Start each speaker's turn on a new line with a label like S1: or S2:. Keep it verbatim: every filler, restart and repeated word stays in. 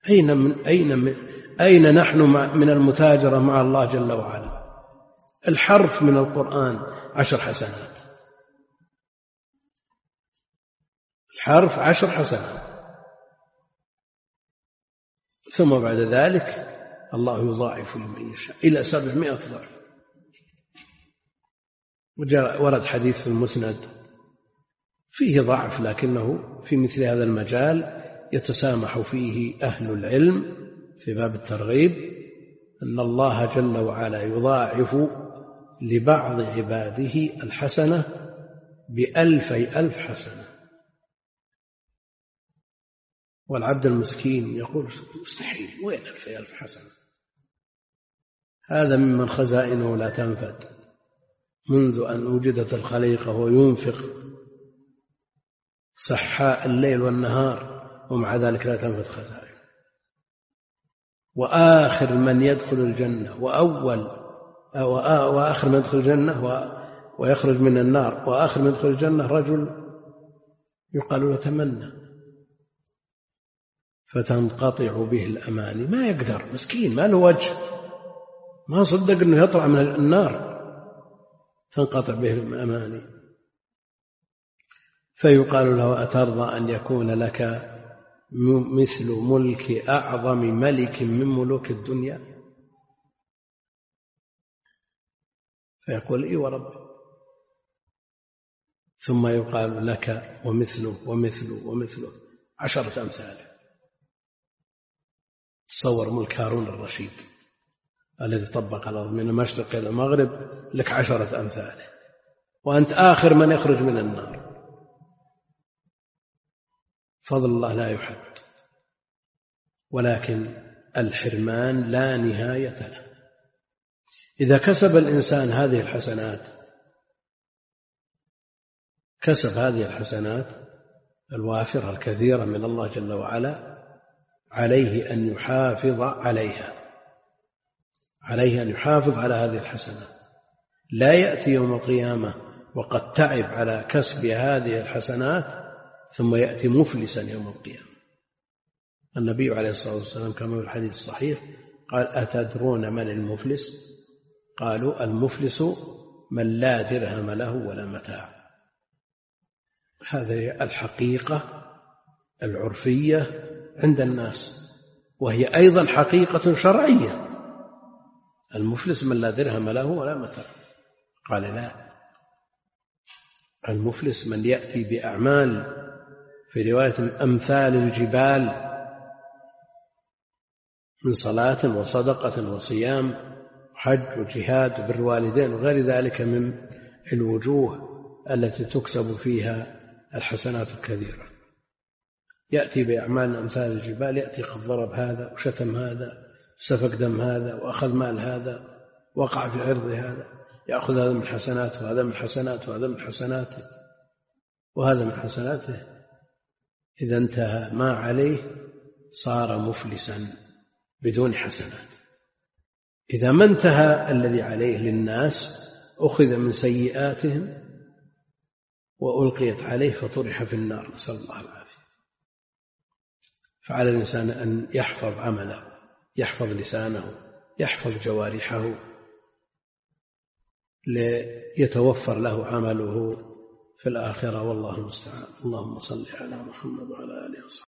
S1: أين, من أين, من أين نحن من المتاجرة مع الله جل وعلا؟ الحرف من القرآن عشر حسنات، الحرف عشر حسنات، ثم بعد ذلك الله يضاعف لمن يشاء إلى سبعمائة ضعف. ورد حديث في المسند فيه ضعف، لكنه في مثل هذا المجال يتسامح فيه أهل العلم في باب الترغيب، أن الله جل وعلا يضاعف لبعض عباده الحسنة بألفي ألف حسنة. والعبد المسكين يقول مستحيل، وين ألفي ألف حسنة؟ هذا ممن خزائنه لا تنفد منذ أن وجدت الخليقة وينفق سحاء الليل والنهار ومع ذلك لا تنفد خزائنه. وآخر من يدخل الجنة وأول وآخر من يدخل الجنة ويخرج من النار وآخر من يدخل الجنة رجل يقال له تمنى فتنقطع به الأماني، ما يقدر، مسكين ما له وجه، ما صدق أنه يطلع من النار، تنقطع به الأماني. فيقال له أترضى أن يكون لك مثل ملك أعظم ملك من ملوك الدنيا؟ فيقول إي ورب. ثم يقال لك ومثله ومثله ومثله عشرة أمثاله. تصور ملك هارون الرشيد الذي طبق الأرض من المشرق إلى المغرب، لك عشرة أمثاله، وأنت آخر من يخرج من النار. فضل الله لا يحد، ولكن الحرمان لا نهاية له. إذا كسب الإنسان هذه الحسنات، كسب هذه الحسنات الوافرة الكثيرة من الله جل وعلا، عليه أن يحافظ عليها، عليه أن يحافظ على هذه الحسنات، لا يأتي يوم القيامة وقد تعب على كسب هذه الحسنات ثم يأتي مفلسا يوم القيامة. النبي عليه الصلاة والسلام كما في الحديث الصحيح قال أتدرون من المفلس؟ قالوا المفلس من لا درهم له ولا متاع. هذه الحقيقة العرفية عند الناس، وهي أيضا حقيقة شرعية. المفلس من لا درهم له ولا متاع. قال لا، المفلس من يأتي بأعمال في رواية أمثال الجبال من صلاة وصدقة وصيام وحج وجهاد وبر الوالدين وغير ذلك من الوجوه التي تكسب فيها الحسنات الكثيرة. يأتي بأعمال أمثال الجبال، يأتي قد ضرب هذا وشتم هذا، سفك دم هذا، وأخذ مال هذا، وقع في عرض هذا، يأخذ هذا من حسناته وهذا من حسناته وهذا من حسناته وهذا من حسناته. إذا انتهى ما عليه صار مفلسا بدون حسنات. إذا ما انتهى الذي عليه للناس أخذ من سيئاتهم وألقيت عليه فطرح في النار، نسأل الله العافية. فعلى الإنسان أن يحفظ عمله، يحفظ لسانه، يحفظ جوارحه ليتوفر له عمله في الآخرة، والله المستعان. اللهم صل على محمد وعلى آله وصحبه.